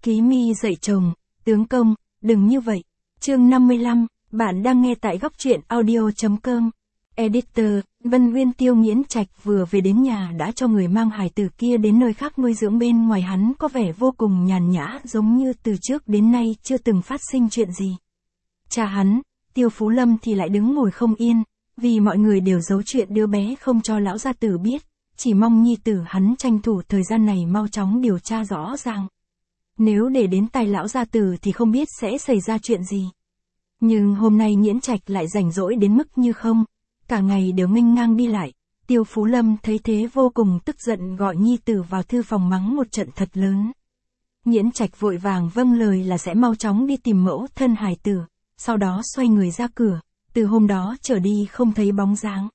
Ký mi dạy chồng, tướng công, đừng như vậy. Chương 55, bạn đang nghe tại góc truyện audio.com. Editor, Vân Nguyên. Tiêu Nghiễn Trạch vừa về đến nhà đã cho người mang hài tử kia đến nơi khác nuôi dưỡng. Bên ngoài hắn có vẻ vô cùng nhàn nhã, giống như từ trước đến nay chưa từng phát sinh chuyện gì. Cha hắn, Tiêu Phú Lâm thì lại đứng ngồi không yên, vì mọi người đều giấu chuyện đứa bé không cho lão gia tử biết, chỉ mong nhi tử hắn tranh thủ thời gian này mau chóng điều tra rõ ràng. Nếu để đến tay lão gia tử thì không biết sẽ xảy ra chuyện gì. Nhưng hôm nay Nghiễn Trạch lại rảnh rỗi đến mức như không, cả ngày đều nghênh ngang đi lại. Tiêu Phú Lâm thấy thế vô cùng tức giận, gọi nhi tử vào thư phòng mắng một trận thật lớn. Nghiễn Trạch vội vàng vâng lời là sẽ mau chóng đi tìm mẫu thân hài tử, sau đó xoay người ra cửa, từ hôm đó trở đi không thấy bóng dáng.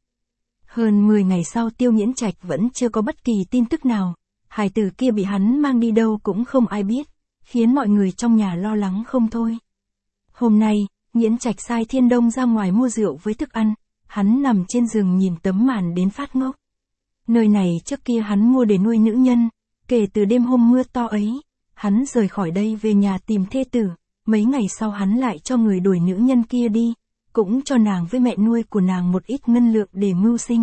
Hơn 10 ngày sau Tiêu Nghiễn Trạch vẫn chưa có bất kỳ tin tức nào, hài tử kia bị hắn mang đi đâu cũng không ai biết, khiến mọi người trong nhà lo lắng không thôi. Hôm nay, Nghiễn Trạch sai Thiên Đông ra ngoài mua rượu với thức ăn, hắn nằm trên giường nhìn tấm màn đến phát ngốc. Nơi này trước kia hắn mua để nuôi nữ nhân, kể từ đêm hôm mưa to ấy, hắn rời khỏi đây về nhà tìm thê tử, mấy ngày sau hắn lại cho người đuổi nữ nhân kia đi, cũng cho nàng với mẹ nuôi của nàng một ít ngân lượng để mưu sinh.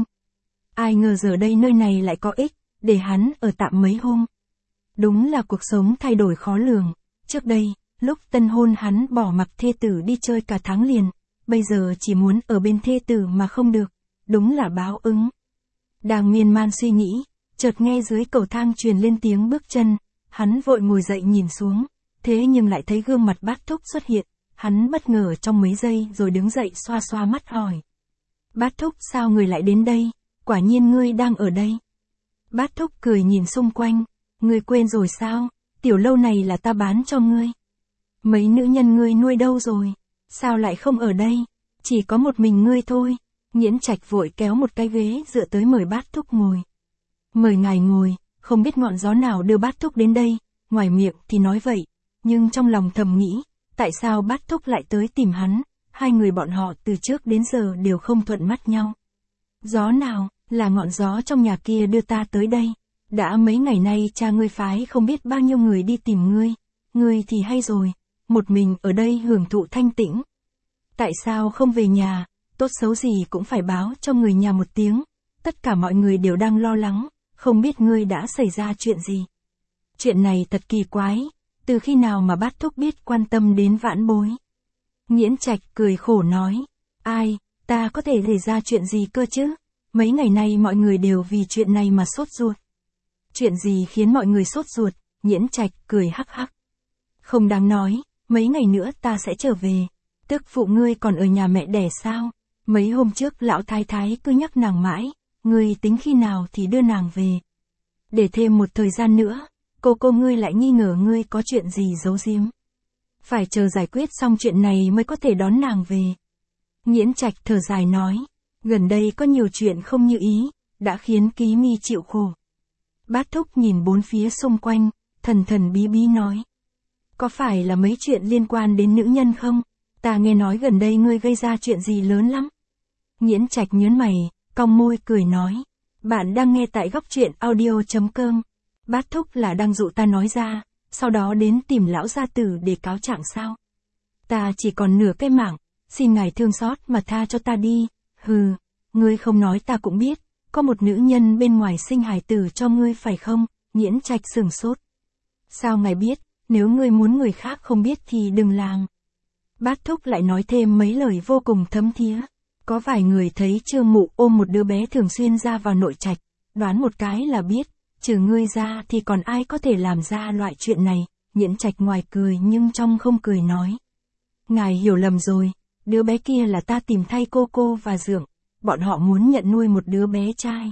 Ai ngờ giờ đây nơi này lại có ích, để hắn ở tạm mấy hôm. Đúng là cuộc sống thay đổi khó lường, trước đây, lúc tân hôn hắn bỏ mặc thê tử đi chơi cả tháng liền, bây giờ chỉ muốn ở bên thê tử mà không được, đúng là báo ứng. Đang miên man suy nghĩ, chợt nghe dưới cầu thang truyền lên tiếng bước chân, hắn vội ngồi dậy nhìn xuống, thế nhưng lại thấy gương mặt Bát Thúc xuất hiện, hắn bất ngờ trong mấy giây rồi đứng dậy xoa xoa mắt hỏi. Bát Thúc, sao người lại đến đây, quả nhiên ngươi đang ở đây. Bát Thúc cười nhìn xung quanh, ngươi quên rồi sao, tiểu lâu này là ta bán cho ngươi. Mấy nữ nhân ngươi nuôi đâu rồi, sao lại không ở đây, chỉ có một mình ngươi thôi. Nghiễn Trạch vội kéo một cái ghế dựa tới mời Bát Thúc ngồi. Mời ngài ngồi, không biết ngọn gió nào đưa Bát Thúc đến đây, ngoài miệng thì nói vậy, nhưng trong lòng thầm nghĩ, tại sao Bát Thúc lại tới tìm hắn, hai người bọn họ từ trước đến giờ đều không thuận mắt nhau. Gió nào, là ngọn gió trong nhà kia đưa ta tới đây, đã mấy ngày nay cha ngươi phái không biết bao nhiêu người đi tìm ngươi thì hay rồi, một mình ở đây hưởng thụ thanh tĩnh. Tại sao không về nhà, tốt xấu gì cũng phải báo cho người nhà một tiếng, tất cả mọi người đều đang lo lắng, không biết ngươi đã xảy ra chuyện gì. Chuyện này thật kỳ quái, từ khi nào mà Bát Thúc biết quan tâm đến vãn bối. Nghiễn Trạch cười khổ nói, ai, ta có thể xảy ra chuyện gì cơ chứ, mấy ngày nay mọi người đều vì chuyện này mà sốt ruột. Chuyện gì khiến mọi người sốt ruột, Nghiễn Trạch cười hắc hắc. Không đáng nói, mấy ngày nữa ta sẽ trở về, tức phụ ngươi còn ở nhà mẹ đẻ sao, mấy hôm trước lão thái thái cứ nhắc nàng mãi, ngươi tính khi nào thì đưa nàng về. Để thêm một thời gian nữa, cô ngươi lại nghi ngờ ngươi có chuyện gì giấu giếm. Phải chờ giải quyết xong chuyện này mới có thể đón nàng về. Nghiễn Trạch thở dài nói, gần đây có nhiều chuyện không như ý, đã khiến Ký mi chịu khổ. Bát Thúc nhìn bốn phía xung quanh, thần bí bí nói. Có phải là mấy chuyện liên quan đến nữ nhân không? Ta nghe nói gần đây ngươi gây ra chuyện gì lớn lắm. Nghiễn Trạch nhớn mày, cong môi cười nói. Bạn đang nghe tại góc truyện audio.com. Bát Thúc là đang dụ ta nói ra, sau đó đến tìm lão gia tử để cáo trạng sao? Ta chỉ còn nửa cái mạng, xin ngài thương xót mà tha cho ta đi. Hừ, ngươi không nói ta cũng biết, có một nữ nhân bên ngoài sinh hài tử cho ngươi phải không? Nghiễn Trạch sửng sốt. Sao ngài biết, nếu ngươi muốn người khác không biết thì đừng làm. Bát Thúc lại nói thêm mấy lời vô cùng thấm thía. Có vài người thấy Trương Mụ ôm một đứa bé thường xuyên ra vào nội trạch, đoán một cái là biết, trừ ngươi ra thì còn ai có thể làm ra loại chuyện này. Nghiễn Trạch ngoài cười nhưng trong không cười nói. Ngài hiểu lầm rồi, đứa bé kia là ta tìm thay cô và Dượng, bọn họ muốn nhận nuôi một đứa bé trai.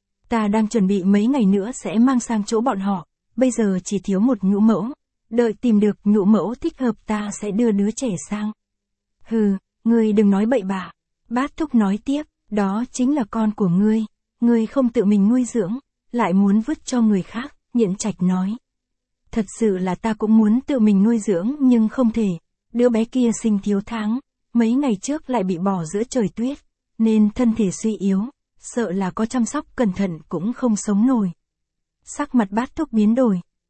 Ta đang chuẩn bị mấy ngày nữa sẽ mang sang chỗ bọn họ, bây giờ chỉ thiếu một nhũ mẫu, đợi tìm được nhũ mẫu thích hợp ta sẽ đưa đứa trẻ sang. Hừ, ngươi đừng nói bậy bạ. Bát Thúc nói tiếp, đó chính là con của ngươi không tự mình nuôi dưỡng, lại muốn vứt cho người khác. Nghiễn Trạch nói. Thật sự là ta cũng muốn tự mình nuôi dưỡng nhưng không thể, đứa bé kia sinh thiếu tháng, mấy ngày trước lại bị bỏ giữa trời tuyết, nên thân thể suy yếu, sợ là có chăm sóc cẩn thận cũng không sống nổi. Sắc mặt Bát Thúc biến đổi,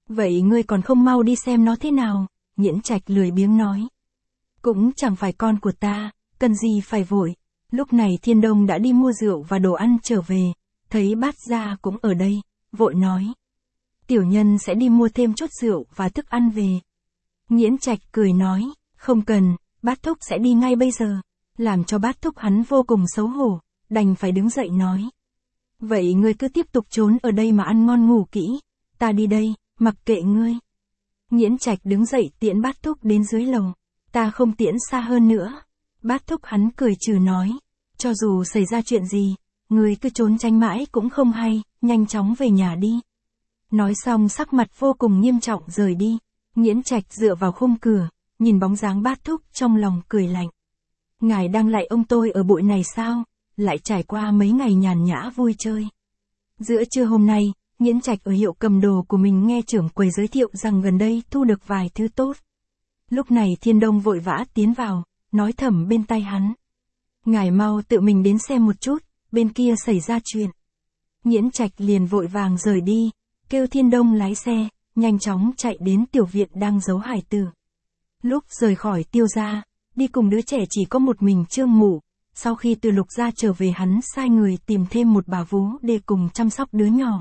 Vậy ngươi còn không mau đi xem nó thế nào, Nghiễn Trạch lười biếng nói. Cũng chẳng phải con của ta, cần gì phải vội. Lúc này Thiên Đông đã đi mua rượu và đồ ăn trở về, thấy Bát Gia cũng ở đây, vội nói. Tiểu nhân sẽ đi mua thêm chút rượu và thức ăn về. Nghiễn Trạch cười nói, không cần, Bát Thúc sẽ đi ngay bây giờ, làm cho Bát Thúc hắn vô cùng xấu hổ, đành phải đứng dậy nói. Vậy ngươi cứ tiếp tục trốn ở đây mà ăn ngon ngủ kỹ, ta đi đây, mặc kệ ngươi. Nghiễn Trạch đứng dậy tiễn Bát Thúc đến dưới lầu, ta không tiễn xa hơn nữa. Bát Thúc hắn cười trừ nói, cho dù xảy ra chuyện gì, ngươi cứ trốn tránh mãi cũng không hay, nhanh chóng về nhà đi. Nói xong sắc mặt vô cùng nghiêm trọng rời đi, Nghiễn Trạch dựa vào khung cửa, nhìn bóng dáng Bát Thúc trong lòng cười lạnh. Ngài đang lạy ông tôi ở bụi này sao, lại trải qua mấy ngày nhàn nhã vui chơi. Giữa trưa hôm nay, Nghiễn Trạch ở hiệu cầm đồ của mình nghe trưởng quầy giới thiệu rằng gần đây thu được vài thứ tốt. Lúc này Thiên Đông vội vã tiến vào, nói thầm bên tai hắn. Ngài mau tự mình đến xem một chút, bên kia xảy ra chuyện. Nghiễn Trạch liền vội vàng rời đi, kêu Thiên Đông lái xe, nhanh chóng chạy đến tiểu viện đang giấu hải tử. Lúc rời khỏi Tiêu gia, đi cùng đứa trẻ chỉ có một mình Trương Mụ. Sau khi từ Lục gia trở về hắn sai người tìm thêm một bà vú để cùng chăm sóc đứa nhỏ.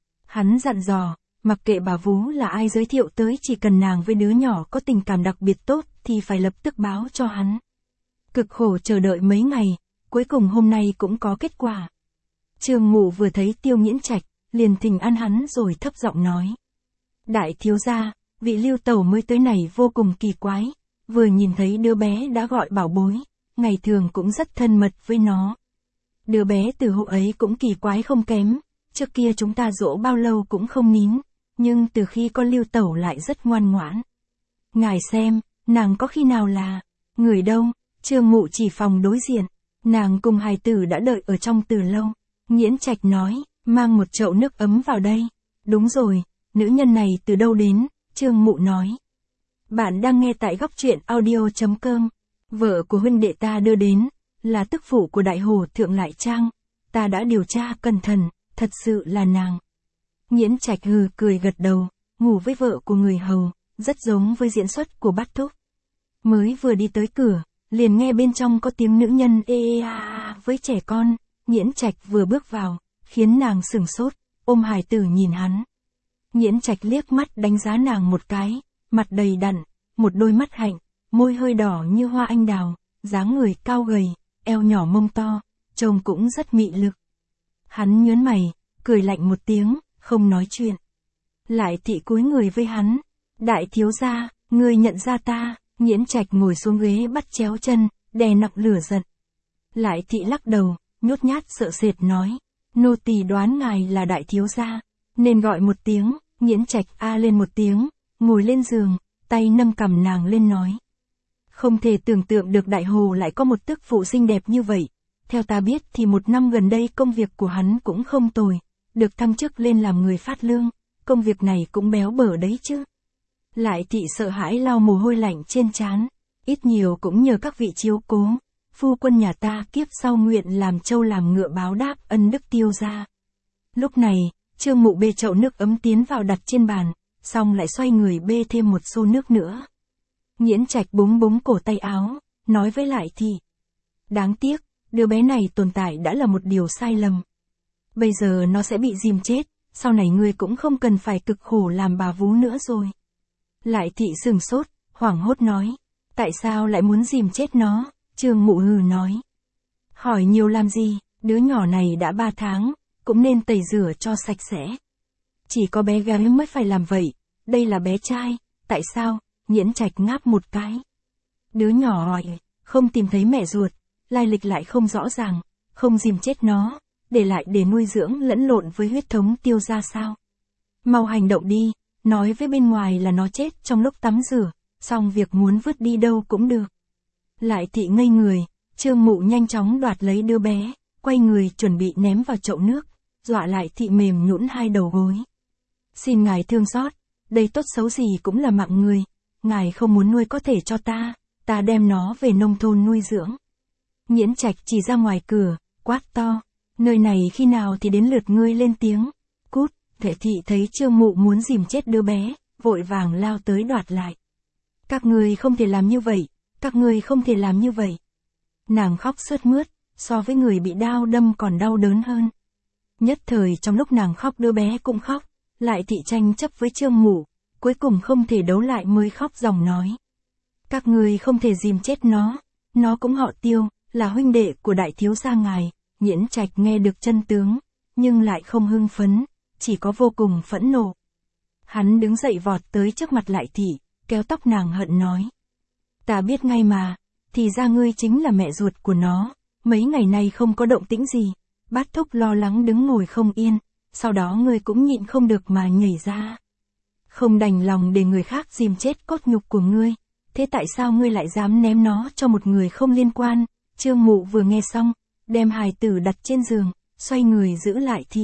Hắn dặn dò, mặc kệ bà vú là ai giới thiệu tới, chỉ cần nàng với đứa nhỏ có tình cảm đặc biệt tốt thì phải lập tức báo cho hắn. Cực khổ chờ đợi mấy ngày, cuối cùng hôm nay cũng có kết quả. Trương Mụ vừa thấy Tiêu Nghiễn Trạch, liền thỉnh an hắn rồi thấp giọng nói. Đại thiếu gia, vị Lưu tẩu mới tới này vô cùng kỳ quái, vừa nhìn thấy đứa bé đã gọi bảo bối, ngày thường cũng rất thân mật với nó. Đứa bé từ hộ ấy cũng kỳ quái không kém, trước kia chúng ta dỗ bao lâu cũng không nín, nhưng từ khi con Lưu tẩu lại rất ngoan ngoãn. Ngài xem, nàng có khi nào là người đâu? Trương Mụ chỉ phòng đối diện, nàng cùng hài tử đã đợi ở trong từ lâu. Nghiễn Trạch nói, mang một chậu nước ấm vào đây. Đúng rồi, nữ nhân này từ đâu đến? Trương Mụ nói. Bạn đang nghe tại góc truyện audio.com. Vợ của huynh đệ ta đưa đến, là tức phụ của đại hồ thượng lại trang. Ta đã điều tra cẩn thận, thật sự là nàng. Nghiễn Trạch hừ cười gật đầu, ngủ với vợ của người hầu, rất giống với diễn xuất của Bát Thúc. Mới vừa đi tới cửa, liền nghe bên trong có tiếng nữ nhân ê ê a a với trẻ con. Nghiễn Trạch vừa bước vào, khiến nàng sửng sốt, ôm hài tử nhìn hắn. Nghiễn Trạch liếc mắt đánh giá nàng một cái, mặt đầy đặn, một đôi mắt hạnh, môi hơi đỏ như hoa anh đào, dáng người cao gầy, eo nhỏ mông to, trông cũng rất mị lực. Hắn nhớn mày, cười lạnh một tiếng, không nói chuyện. Lại thị cúi người với hắn, đại thiếu gia, ngươi nhận ra ta? Nghiễn Trạch ngồi xuống ghế bắt chéo chân, đè nặng lửa giận. Lại thị lắc đầu, nhút nhát sợ sệt nói, nô tỳ đoán ngài là đại thiếu gia, nên gọi một tiếng. Nghiễn Trạch a lên một tiếng, ngồi lên giường, tay nâng cằm nàng lên nói. Không thể tưởng tượng được đại hồ lại có một tức phụ xinh đẹp như vậy. Theo ta biết thì một năm gần đây công việc của hắn cũng không tồi, được thăng chức lên làm người phát lương, công việc này cũng béo bở đấy chứ. Lại thị sợ hãi lau mồ hôi lạnh trên trán, ít nhiều cũng nhờ các vị chiếu cố, phu quân nhà ta kiếp sau nguyện làm trâu làm ngựa báo đáp ân đức Tiêu gia. Lúc này, Trương Mụ bê chậu nước ấm tiến vào đặt trên bàn, xong lại xoay người bê thêm một xô nước nữa. Nghiễn Trạch búng búng cổ tay áo, nói với Lại thị. Đáng tiếc, đứa bé này tồn tại đã là một điều sai lầm. Bây giờ nó sẽ bị dìm chết, sau này ngươi cũng không cần phải cực khổ làm bà vú nữa rồi. Lại thị sừng sốt, hoảng hốt nói. Tại sao lại muốn dìm chết nó? Trương Mụ hừ nói. Hỏi nhiều làm gì, đứa nhỏ này đã 3 tháng, cũng nên tẩy rửa cho sạch sẽ. Chỉ có bé gái mới phải làm vậy, đây là bé trai, tại sao? Nghiễn Trạch ngáp một cái. Đứa nhỏ hỏi, không tìm thấy mẹ ruột, lai lịch lại không rõ ràng, không dìm chết nó, để lại để nuôi dưỡng lẫn lộn với huyết thống Tiêu gia sao? Mau hành động đi, nói với bên ngoài là nó chết trong lúc tắm rửa, xong việc muốn vứt đi đâu cũng được. Lại thị ngây người, Trương Mụ nhanh chóng đoạt lấy đứa bé, quay người chuẩn bị ném vào chậu nước, dọa Lại thị mềm nhũn hai đầu gối. Xin ngài thương xót, đây tốt xấu gì cũng là mạng người, ngài không muốn nuôi có thể cho ta đem nó về nông thôn nuôi dưỡng. Nghiễn Trạch chỉ ra ngoài cửa, quát to, nơi này khi nào thì đến lượt ngươi lên tiếng, cút, Thệ thị thấy Trương Mụ muốn dìm chết đứa bé, vội vàng lao tới đoạt lại. Các ngươi không thể làm như vậy, các ngươi không thể làm như vậy. Nàng khóc sướt mướt, so với người bị đao đâm còn đau đớn hơn. Nhất thời trong lúc nàng khóc đứa bé cũng khóc, lại thị tranh chấp với Trương Mụ, cuối cùng không thể đấu lại mới khóc ròng nói. Các ngươi không thể dìm chết nó cũng họ Tiêu, là huynh đệ của đại thiếu gia ngài. Nghiễn Trạch nghe được chân tướng, nhưng lại không hưng phấn, chỉ có vô cùng phẫn nộ. Hắn đứng dậy vọt tới trước mặt Lại thị, kéo tóc nàng hận nói. Ta biết ngay mà, thì ra ngươi chính là mẹ ruột của nó, mấy ngày nay không có động tĩnh gì. Bát Thúc lo lắng đứng ngồi không yên, sau đó ngươi cũng nhịn không được mà nhảy ra. Không đành lòng để người khác dìm chết cốt nhục của ngươi, thế tại sao ngươi lại dám ném nó cho một người không liên quan? Trương Mụ vừa nghe xong, đem hài tử đặt trên giường, xoay người giữ Lại thị.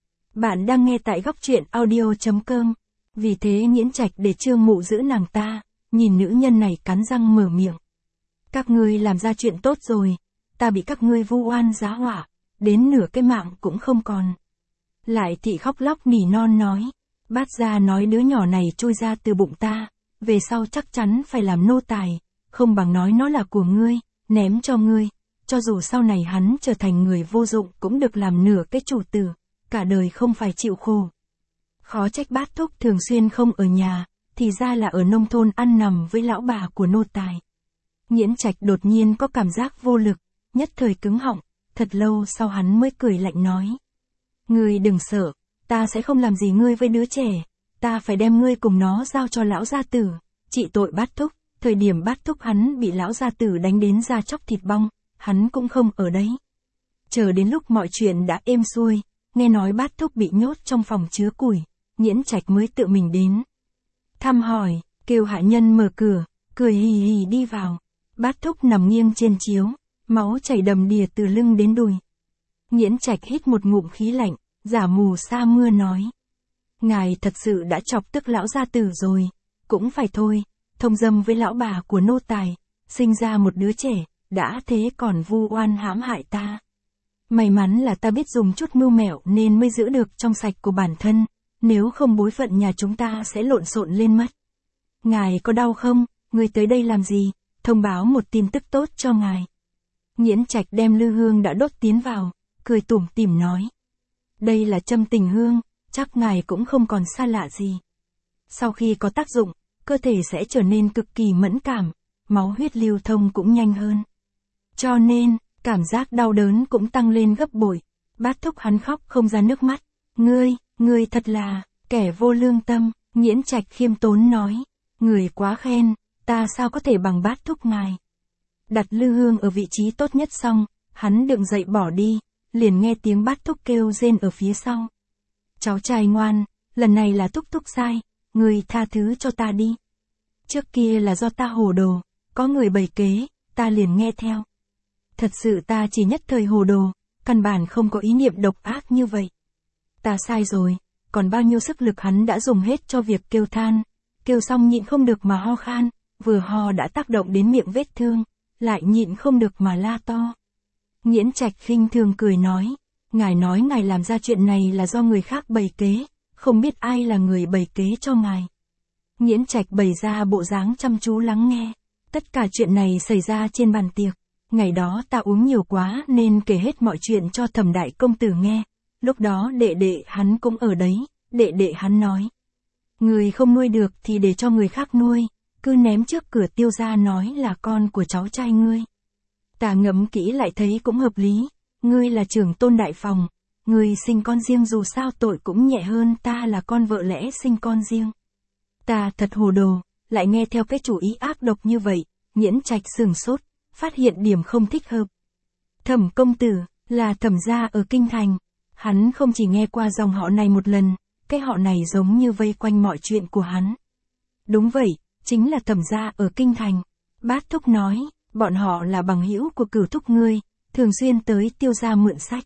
Bạn đang nghe tại góc truyện audio.com. Vì thế Nghiễn Trạch để Trương Mụ giữ nàng ta, nhìn nữ nhân này cắn răng mở miệng. Các ngươi làm ra chuyện tốt rồi, ta bị các ngươi vu oan giá họa, đến nửa cái mạng cũng không còn. Lại thị khóc lóc nỉ non nói, Bát gia nói đứa nhỏ này trôi ra từ bụng ta, về sau chắc chắn phải làm nô tài, không bằng nói nó là của ngươi, ném cho ngươi, cho dù sau này hắn trở thành người vô dụng cũng được làm nửa cái chủ tử, cả đời không phải chịu khổ. Khó trách Bát Thúc thường xuyên không ở nhà, thì ra là ở nông thôn ăn nằm với lão bà của nô tài. Nghiễn Trạch đột nhiên có cảm giác vô lực, nhất thời cứng họng, thật lâu sau hắn mới cười lạnh nói. Ngươi đừng sợ, ta sẽ không làm gì ngươi với đứa trẻ, ta phải đem ngươi cùng nó giao cho lão gia tử, trị tội Bát Thúc. Thời điểm Bát Thúc hắn bị lão gia tử đánh đến da chóc thịt bong, hắn cũng không ở đấy. Chờ đến lúc mọi chuyện đã êm xuôi, nghe nói Bát Thúc bị nhốt trong phòng chứa củi, Nghiễn Trạch mới tự mình đến. Thăm hỏi, kêu hạ nhân mở cửa, cười hì hì đi vào. Bát Thúc nằm nghiêng trên chiếu, máu chảy đầm đìa từ lưng đến đùi. Nghiễn Trạch hít một ngụm khí lạnh, giả mù sa mưa nói. Ngài thật sự đã chọc tức lão gia tử rồi, cũng phải thôi, thông dâm với lão bà của nô tài, sinh ra một đứa trẻ, đã thế còn vu oan hãm hại ta. May mắn là ta biết dùng chút mưu mẹo nên mới giữ được trong sạch của bản thân, nếu không bối phận nhà chúng ta sẽ lộn xộn lên mất. Ngài có đau không? Ngươi tới đây làm gì? Thông báo một tin tức tốt cho ngài. Nghiễn Trạch đem lư hương đã đốt tiến vào, cười tủm tỉm nói. Đây là châm tình hương, chắc ngài cũng không còn xa lạ gì. Sau khi có tác dụng, cơ thể sẽ trở nên cực kỳ mẫn cảm, máu huyết lưu thông cũng nhanh hơn. Cho nên, cảm giác đau đớn cũng tăng lên gấp bội. Bát Thúc hắn khóc không ra nước mắt. Ngươi thật là, kẻ vô lương tâm, Nghiễn Trạch khiêm tốn nói. Người quá khen, ta sao có thể bằng Bát Thúc ngài. Đặt lư hương ở vị trí tốt nhất xong, hắn đứng dậy bỏ đi, liền nghe tiếng Bát Thúc kêu rên ở phía sau. Cháu trai ngoan, lần này là Thúc Thúc sai, người tha thứ cho ta đi. Trước kia là do ta hồ đồ, có người bày kế, ta liền nghe theo. Thật sự ta chỉ nhất thời hồ đồ, căn bản không có ý niệm độc ác như vậy. Ta sai rồi, còn bao nhiêu sức lực hắn đã dùng hết cho việc kêu than, kêu xong nhịn không được mà ho khan, vừa ho đã tác động đến miệng vết thương, lại nhịn không được mà la to. Nghiễn Trạch khinh thường cười nói, ngài nói ngài làm ra chuyện này là do người khác bày kế, không biết ai là người bày kế cho ngài. Nghiễn Trạch bày ra bộ dáng chăm chú lắng nghe, tất cả chuyện này xảy ra trên bàn tiệc. Ngày đó ta uống nhiều quá nên kể hết mọi chuyện cho Thẩm đại công tử nghe. Lúc đó đệ đệ hắn cũng ở đấy, đệ đệ hắn nói. Người không nuôi được thì để cho người khác nuôi, cứ ném trước cửa Tiêu gia nói là con của cháu trai ngươi. Ta ngẫm kỹ lại thấy cũng hợp lý, ngươi là trưởng tôn đại phòng, ngươi sinh con riêng dù sao tội cũng nhẹ hơn ta là con vợ lẽ sinh con riêng. Ta thật hồ đồ, lại nghe theo cái chủ ý ác độc như vậy. Nghiễn Trạch sửng sốt, phát hiện điểm không thích hợp. Thẩm công tử, là Thẩm gia ở Kinh Thành. Hắn không chỉ nghe qua dòng họ này một lần, cái họ này giống như vây quanh mọi chuyện của hắn. Đúng vậy, chính là Thẩm gia ở Kinh Thành. Bát Thúc nói, bọn họ là bằng hữu của Cửu Thúc ngươi, thường xuyên tới Tiêu gia mượn sách.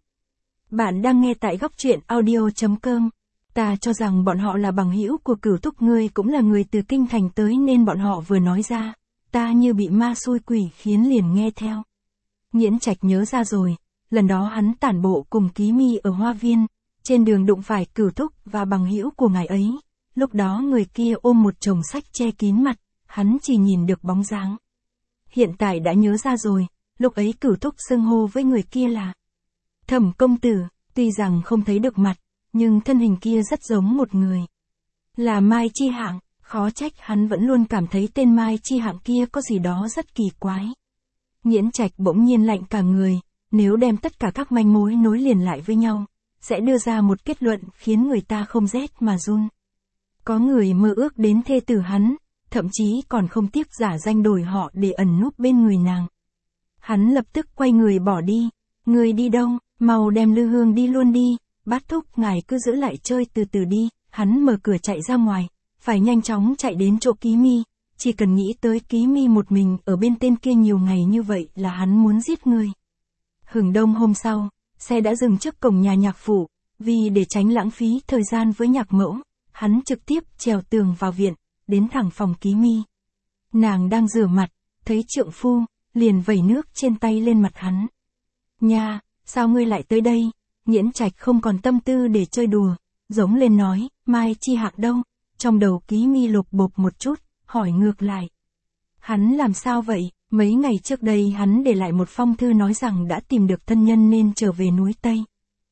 Bạn đang nghe tại góc truyện audio.com. Ta cho rằng bọn họ là bằng hữu của Cửu Thúc ngươi cũng là người từ Kinh Thành tới nên bọn họ vừa nói ra, ta như bị ma xui quỷ khiến liền nghe theo. Nghiễn Trạch nhớ ra rồi, lần đó hắn tản bộ cùng Ký Mi ở hoa viên, Trên đường đụng phải Cửu Thúc và bằng hữu của ngài ấy. Lúc đó người kia ôm một chồng sách che kín mặt, hắn chỉ nhìn được bóng dáng. Hiện tại đã nhớ ra rồi, lúc ấy Cửu Thúc xưng hô với người kia là Thẩm công tử, tuy rằng không thấy được mặt, nhưng thân hình kia rất giống một người. Là Mai Chi Hạng, khó trách hắn vẫn luôn cảm thấy tên Mai Chi Hạng kia có gì đó rất kỳ quái. Nghiễn Trạch bỗng nhiên lạnh cả người, nếu đem tất cả các manh mối nối liền lại với nhau, sẽ đưa ra một kết luận khiến người ta không rét mà run. Có người mơ ước đến thê tử hắn, thậm chí còn không tiếc giả danh đổi họ để ẩn núp bên người nàng. Hắn lập tức quay người bỏ đi. Người đi đâu, mau đem Lư Hương đi luôn đi, Bát Thúc ngài cứ giữ lại chơi từ từ đi. Hắn mở cửa chạy ra ngoài, phải nhanh chóng chạy đến chỗ Ký Mi, chỉ cần nghĩ tới Ký Mi một mình ở bên tên kia nhiều ngày như vậy là hắn muốn giết người. Hừng đông hôm sau, xe đã dừng trước cổng nhà nhạc phủ, vì để tránh lãng phí thời gian với nhạc mẫu, hắn trực tiếp trèo tường vào viện, đến thẳng phòng Ký Mi. Nàng đang rửa mặt, thấy trượng phu, liền vẩy nước trên tay lên mặt hắn. Nha, sao ngươi lại tới đây? Nghiễn Trạch không còn tâm tư để chơi đùa, giống lên nói, Mai Chi Hạng đâu? Trong đầu Ký Mi lục bộp một chút, hỏi ngược lại. Hắn làm sao vậy? Mấy ngày trước đây hắn để lại một phong thư nói rằng đã tìm được thân nhân nên trở về núi Tây.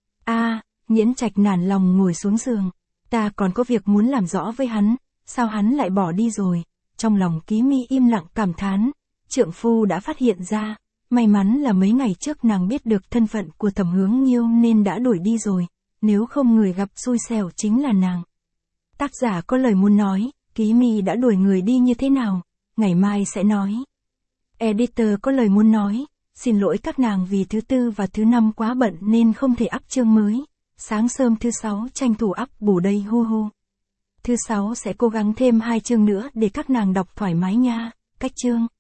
Nghiễn Trạch nản lòng ngồi xuống giường. Ta còn có việc muốn làm rõ với hắn, sao hắn lại bỏ đi rồi? Trong lòng Ký Mi im lặng cảm thán, trượng phu đã phát hiện ra, may mắn là mấy ngày trước nàng biết được thân phận của Thẩm Hướng Nghiêu nên đã đuổi đi rồi, nếu không người gặp xui xẻo chính là nàng. Tác giả có lời muốn nói, Ký Mi đã đuổi người đi như thế nào, ngày mai sẽ nói. Editor có lời muốn nói, xin lỗi các nàng vì thứ tư và thứ năm quá bận nên không thể up chương mới, sáng sớm thứ sáu tranh thủ up bù đây hu hu. Thứ sáu sẽ cố gắng thêm 2 chương nữa để các nàng đọc thoải mái nha, cách chương.